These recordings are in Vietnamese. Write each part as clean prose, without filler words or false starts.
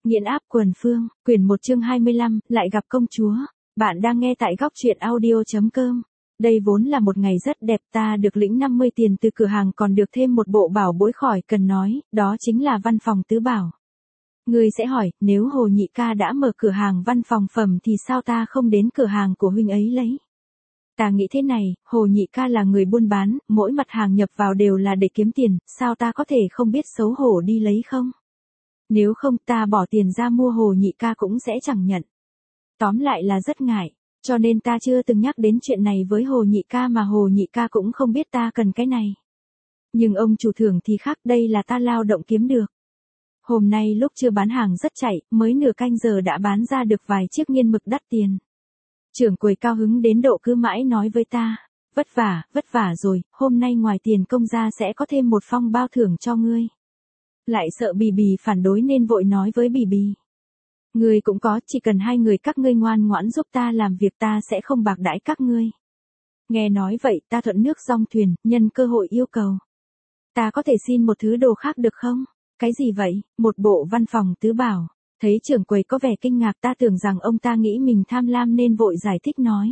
Nghiễn áp quần phương, quyển 1 chương 25, lại gặp công chúa. Bạn đang nghe tại góc truyện audio.com. Đây vốn là một ngày rất đẹp, ta được lĩnh 50 tiền từ cửa hàng còn được thêm một bộ bảo bối khỏi cần nói, đó chính là văn phòng tứ bảo. Ngươi sẽ hỏi, nếu Hồ Nhị ca đã mở cửa hàng văn phòng phẩm thì sao ta không đến cửa hàng của huynh ấy lấy? Ta nghĩ thế này, Hồ Nhị ca là người buôn bán, mỗi mặt hàng nhập vào đều là để kiếm tiền, sao ta có thể không biết xấu hổ đi lấy không? Nếu không ta bỏ tiền ra mua Hồ Nhị ca cũng sẽ chẳng nhận. Tóm lại là rất ngại, cho nên ta chưa từng nhắc đến chuyện này với Hồ Nhị ca mà Hồ Nhị ca cũng không biết ta cần cái này. Nhưng ông chủ thưởng thì khác, đây là ta lao động kiếm được. Hôm nay lúc chưa bán hàng rất chạy, mới nửa canh giờ đã bán ra được vài chiếc nghiên mực đắt tiền. Trưởng quầy cao hứng đến độ cứ mãi nói với ta, vất vả rồi, hôm nay ngoài tiền công ra sẽ có thêm một phong bao thưởng cho ngươi. Lại sợ Bì Bì phản đối nên vội nói với Bì Bì. Ngươi cũng có, chỉ cần hai người các ngươi ngoan ngoãn giúp ta làm việc ta sẽ không bạc đãi các ngươi. Nghe nói vậy ta thuận nước dong thuyền, nhân cơ hội yêu cầu. Ta có thể xin một thứ đồ khác được không? Cái gì vậy? Một bộ văn phòng tứ bảo. Thấy trưởng quầy có vẻ kinh ngạc, ta tưởng rằng ông ta nghĩ mình tham lam nên vội giải thích nói.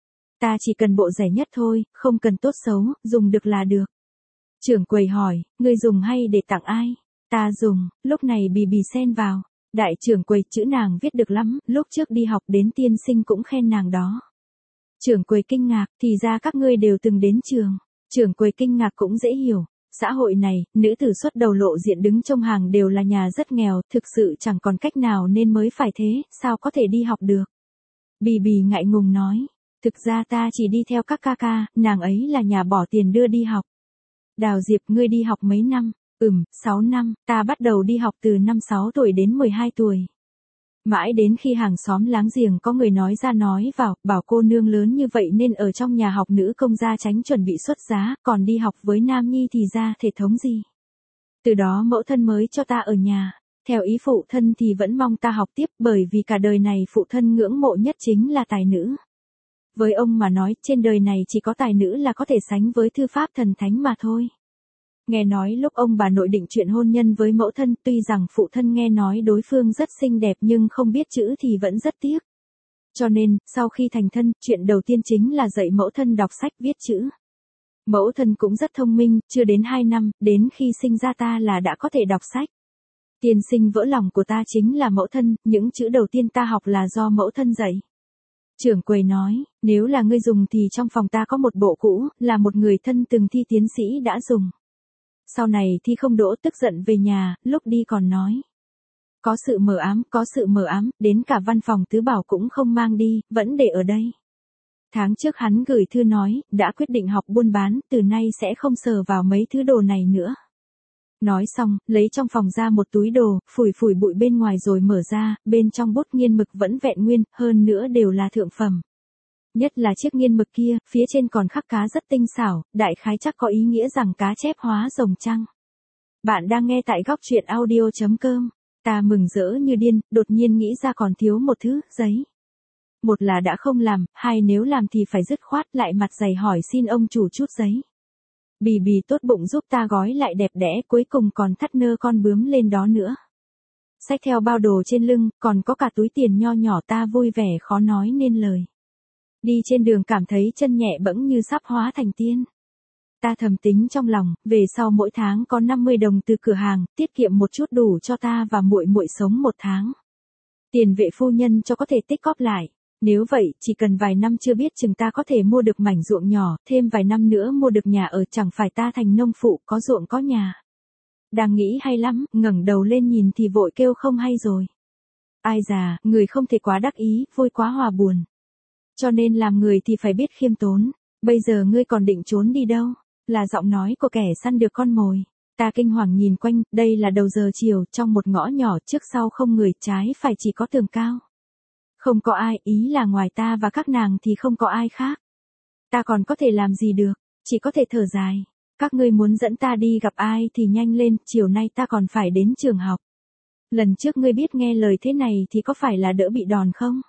Ta chỉ cần bộ rẻ nhất thôi, không cần tốt xấu, dùng được là được. Trưởng quầy hỏi, ngươi dùng hay để tặng ai? Ta dùng. Lúc này Bì Bì xen vào. Đại trưởng quầy, chữ nàng viết được lắm, lúc trước đi học đến tiên sinh cũng khen nàng đó. Trưởng quầy kinh ngạc, thì ra các ngươi đều từng đến trường. Trưởng quầy kinh ngạc cũng dễ hiểu. Xã hội này, nữ tử xuất đầu lộ diện đứng trong hàng đều là nhà rất nghèo, thực sự chẳng còn cách nào nên mới phải thế, sao có thể đi học được. Bì Bì ngại ngùng nói, thực ra ta chỉ đi theo các ca ca, nàng ấy là nhà bỏ tiền đưa đi học. Đào Diệp, ngươi đi học mấy năm? 6 năm, ta bắt đầu đi học từ năm 6 tuổi đến 12 tuổi. Mãi đến khi hàng xóm láng giềng có người nói ra nói vào, bảo cô nương lớn như vậy nên ở trong nhà học nữ công gia tránh chuẩn bị xuất giá, còn đi học với nam nhi thì ra thể thống gì. Từ đó mẫu thân mới cho ta ở nhà, theo ý phụ thân thì vẫn mong ta học tiếp bởi vì cả đời này phụ thân ngưỡng mộ nhất chính là tài nữ. Với ông mà nói trên đời này chỉ có tài nữ là có thể sánh với thư pháp thần thánh mà thôi. Nghe nói lúc ông bà nội định chuyện hôn nhân với mẫu thân, tuy rằng phụ thân nghe nói đối phương rất xinh đẹp nhưng không biết chữ thì vẫn rất tiếc. Cho nên, sau khi thành thân, chuyện đầu tiên chính là dạy mẫu thân đọc sách viết chữ. Mẫu thân cũng rất thông minh, chưa đến 2 năm, đến khi sinh ra ta là đã có thể đọc sách. Tiên sinh vỡ lòng của ta chính là mẫu thân, những chữ đầu tiên ta học là do mẫu thân dạy. Trưởng quầy nói, nếu là ngươi dùng thì trong phòng ta có một bộ cũ, là một người thân từng thi tiến sĩ đã dùng. Sau này thi không đỗ tức giận về nhà, lúc đi còn nói. Có sự mờ ám, đến cả văn phòng tứ bảo cũng không mang đi, vẫn để ở đây. Tháng trước hắn gửi thư nói, đã quyết định học buôn bán, từ nay sẽ không sờ vào mấy thứ đồ này nữa. Nói xong, lấy trong phòng ra một túi đồ, phủi bụi bên ngoài rồi mở ra, bên trong bút nghiên mực vẫn vẹn nguyên, hơn nữa đều là thượng phẩm. Nhất là chiếc nghiên mực kia, phía trên còn khắc cá rất tinh xảo, đại khái chắc có ý nghĩa rằng cá chép hóa rồng trăng. Bạn đang nghe tại góc truyện audio.com. Ta mừng rỡ như điên, đột nhiên nghĩ ra còn thiếu một thứ, giấy. Một là đã không làm, hai nếu làm thì phải dứt khoát, lại mặt dày hỏi xin ông chủ chút giấy. Bì Bì tốt bụng giúp ta gói lại đẹp đẽ, cuối cùng còn thắt nơ con bướm lên đó nữa. Xách theo bao đồ trên lưng, còn có cả túi tiền nho nhỏ, ta vui vẻ khó nói nên lời. Đi trên đường cảm thấy chân nhẹ bẫng như sắp hóa thành tiên. Ta thầm tính trong lòng, về sau mỗi tháng có 50 đồng từ cửa hàng, tiết kiệm một chút đủ cho ta và muội muội sống một tháng. Tiền vệ phu nhân cho có thể tích cóp lại. Nếu vậy, chỉ cần vài năm chưa biết chừng ta có thể mua được mảnh ruộng nhỏ, thêm vài năm nữa mua được nhà ở, chẳng phải ta thành nông phụ, có ruộng có nhà. Đang nghĩ hay lắm, ngẩng đầu lên nhìn thì vội kêu không hay rồi. Ai già, người không thể quá đắc ý, vui quá hòa buồn. Cho nên làm người thì phải biết khiêm tốn. Bây giờ ngươi còn định trốn đi đâu? Là giọng nói của kẻ săn được con mồi. Ta kinh hoàng nhìn quanh, đây là đầu giờ chiều, trong một ngõ nhỏ trước sau không người, trái phải chỉ có tường cao. Không có ai, ý là ngoài ta và các nàng thì không có ai khác. Ta còn có thể làm gì được, chỉ có thể thở dài. Các ngươi muốn dẫn ta đi gặp ai thì nhanh lên, chiều nay ta còn phải đến trường học. Lần trước ngươi biết nghe lời thế này thì có phải là đỡ bị đòn không?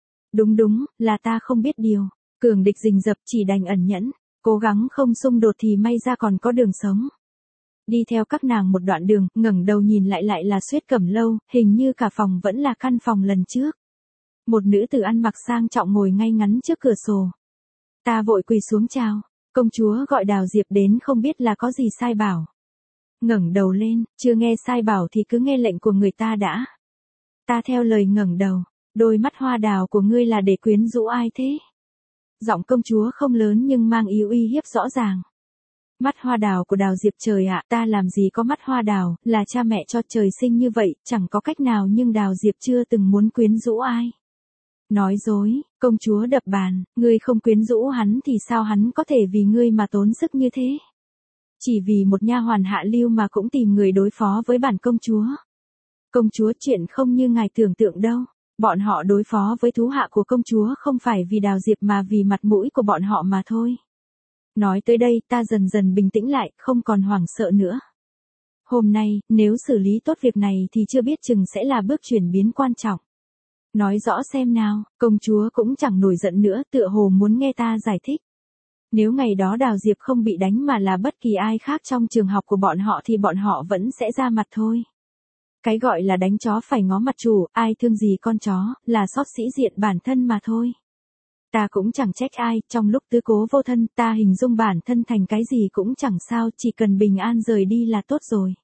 Đúng, là ta không biết điều. Cường địch rình rập chỉ đành ẩn nhẫn, cố gắng không xung đột thì may ra còn có đường sống. Đi theo các nàng một đoạn đường, ngẩng đầu nhìn lại là Xuyết Cẩm Lâu, hình như cả phòng vẫn là căn phòng lần trước. Một nữ tử ăn mặc sang trọng ngồi ngay ngắn trước cửa sổ. Ta vội quỳ xuống chào, công chúa gọi Đào Diệp đến không biết là có gì sai bảo. Ngẩng đầu lên, chưa nghe sai bảo thì cứ nghe lệnh của người ta đã. Ta theo lời ngẩng đầu, đôi mắt hoa đào của ngươi là để quyến rũ ai thế? Giọng công chúa không lớn nhưng mang ý uy hiếp rõ ràng. Mắt hoa đào của Đào Diệp, trời ạ, ta làm gì có mắt hoa đào, là cha mẹ cho trời sinh như vậy, chẳng có cách nào, nhưng Đào Diệp chưa từng muốn quyến rũ ai. Nói dối, công chúa đập bàn, ngươi không quyến rũ hắn thì sao hắn có thể vì ngươi mà tốn sức như thế? Chỉ vì một nha hoàn hạ lưu mà cũng tìm người đối phó với bản công chúa. Công chúa, chuyện không như ngài tưởng tượng đâu. Bọn họ đối phó với thú hạ của công chúa không phải vì Đào Diệp mà vì mặt mũi của bọn họ mà thôi. Nói tới đây ta dần dần bình tĩnh lại, không còn hoảng sợ nữa. Hôm nay, nếu xử lý tốt việc này thì chưa biết chừng sẽ là bước chuyển biến quan trọng. Nói rõ xem nào, công chúa cũng chẳng nổi giận nữa, tựa hồ muốn nghe ta giải thích. Nếu ngày đó Đào Diệp không bị đánh mà là bất kỳ ai khác trong trường học của bọn họ thì bọn họ vẫn sẽ ra mặt thôi. Cái gọi là đánh chó phải ngó mặt chủ, ai thương gì con chó, là xót sĩ diện bản thân mà thôi. Ta cũng chẳng trách ai, trong lúc tứ cố vô thân, ta hình dung bản thân thành cái gì cũng chẳng sao, chỉ cần bình an rời đi là tốt rồi.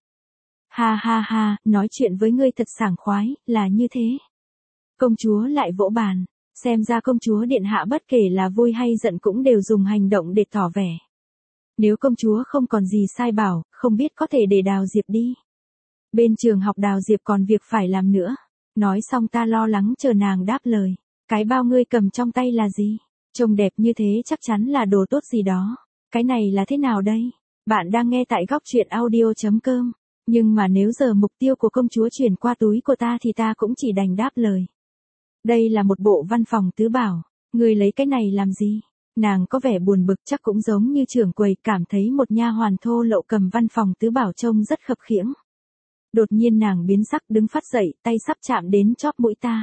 Ha ha ha, nói chuyện với ngươi thật sảng khoái, là như thế. Công chúa lại vỗ bàn, xem ra công chúa điện hạ bất kể là vui hay giận cũng đều dùng hành động để tỏ vẻ. Nếu công chúa không còn gì sai bảo, không biết có thể để Đào Diệp đi. Bên trường học Đào Diệp còn việc phải làm nữa. Nói xong ta lo lắng chờ nàng đáp lời. Cái bao ngươi cầm trong tay là gì? Trông đẹp như thế chắc chắn là đồ tốt gì đó. Cái này là thế nào đây? Bạn đang nghe tại góc truyện audio.com. Nhưng mà nếu giờ mục tiêu của công chúa chuyển qua túi của ta thì ta cũng chỉ đành đáp lời. Đây là một bộ văn phòng tứ bảo. Ngươi lấy cái này làm gì? Nàng có vẻ buồn bực, chắc cũng giống như trưởng quầy, cảm thấy một nha hoàn thô lậu cầm văn phòng tứ bảo trông rất khập khiễng. Đột nhiên nàng biến sắc, đứng phát dậy, tay sắp chạm đến chóp mũi ta.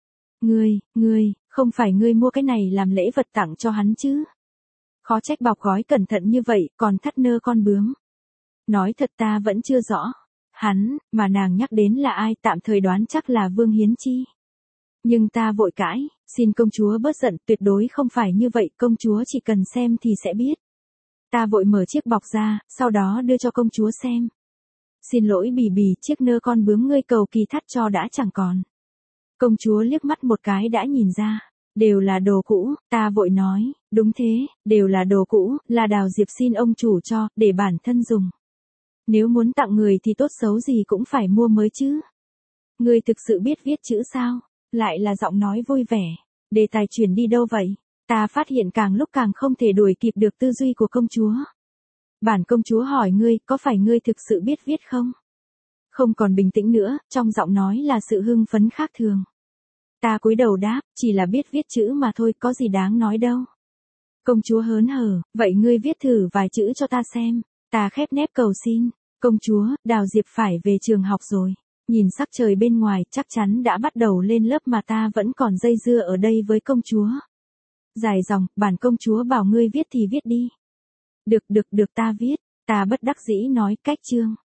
Ngươi, không phải ngươi mua cái này làm lễ vật tặng cho hắn chứ? Khó trách bọc gói cẩn thận như vậy, còn thắt nơ con bướm. Nói thật ta vẫn chưa rõ. Hắn, mà nàng nhắc đến là ai, tạm thời đoán chắc là Vương Hiến Chi. Nhưng ta vội cãi, xin công chúa bớt giận, tuyệt đối không phải như vậy, công chúa chỉ cần xem thì sẽ biết. Ta vội mở chiếc bọc ra, sau đó đưa cho công chúa xem. Xin lỗi Bì Bì, chiếc nơ con bướm ngươi cầu kỳ thắt cho đã chẳng còn. Công chúa liếc mắt một cái đã nhìn ra, đều là đồ cũ, ta vội nói, đúng thế, đều là đồ cũ, là Đào Diệp xin ông chủ cho, để bản thân dùng. Nếu muốn tặng người thì tốt xấu gì cũng phải mua mới chứ. Ngươi thực sự biết viết chữ sao? Lại là giọng nói vui vẻ. Đề tài chuyển đi đâu vậy? Ta phát hiện càng lúc càng không thể đuổi kịp được tư duy của công chúa. Bản công chúa hỏi ngươi, có phải ngươi thực sự biết viết không? Không còn bình tĩnh nữa, trong giọng nói là sự hưng phấn khác thường. Ta cúi đầu đáp, chỉ là biết viết chữ mà thôi, có gì đáng nói đâu. Công chúa hớn hở, vậy ngươi viết thử vài chữ cho ta xem. Ta khép nép cầu xin, công chúa, Đào Diệp phải về trường học rồi. Nhìn sắc trời bên ngoài, chắc chắn đã bắt đầu lên lớp mà ta vẫn còn dây dưa ở đây với công chúa. Dài dòng, bản công chúa bảo ngươi viết thì viết đi. Được ta viết, ta bất đắc dĩ nói, cách chương.